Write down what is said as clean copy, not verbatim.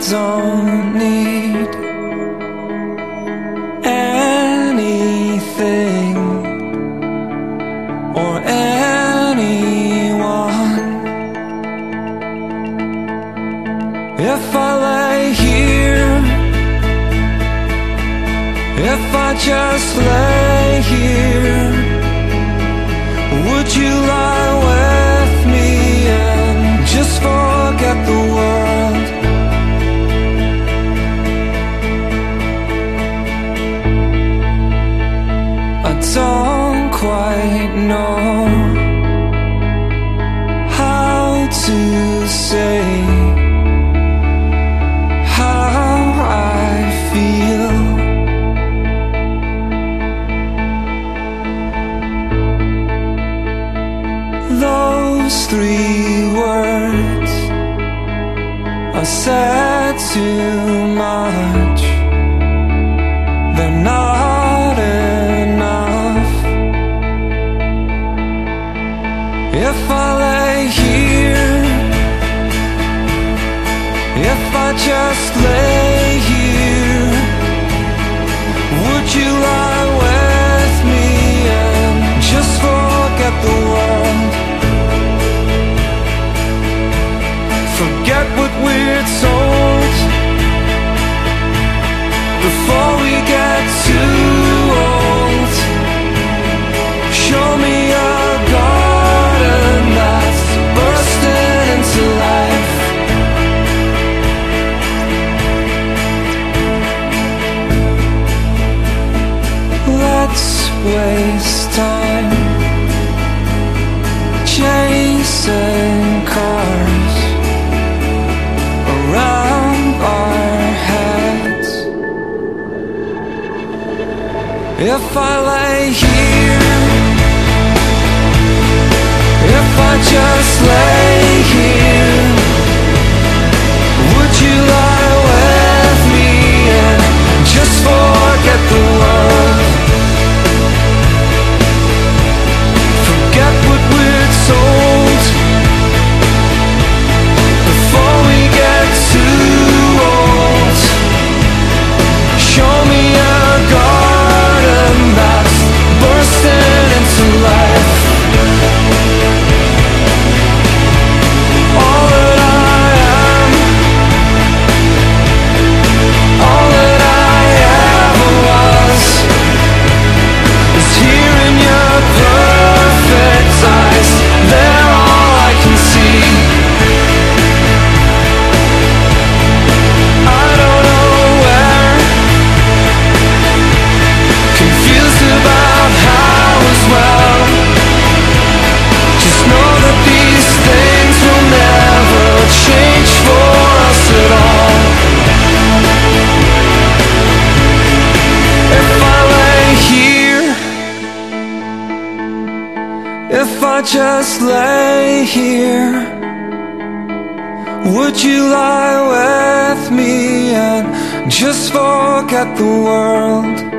don't need anything or anyone. If I lay here, if I just lay here, would you lie with me and just forget the world? I don't quite know how to say how I feel. Those 3 words are said too much. They're not enough. If I lay here, if I just lay here, would you lie with me and just forget the world? Forget what we're told before we get too old. Show me a garden that's bursting into life. Let's waste time chasing cars around our heads. If I lay here, if I just lay here, would you lie with me and just forget the world? Forget what we're told before we get too old. Show me a garden that's bursting into life. All that I am, all that I ever was, is here in your perfect eyes. They're all I can see. I don't know where, confused about how as well. Just know that these things will never change for us at all. If I lay here, if I just lay here, would you lie with me and just forget the world?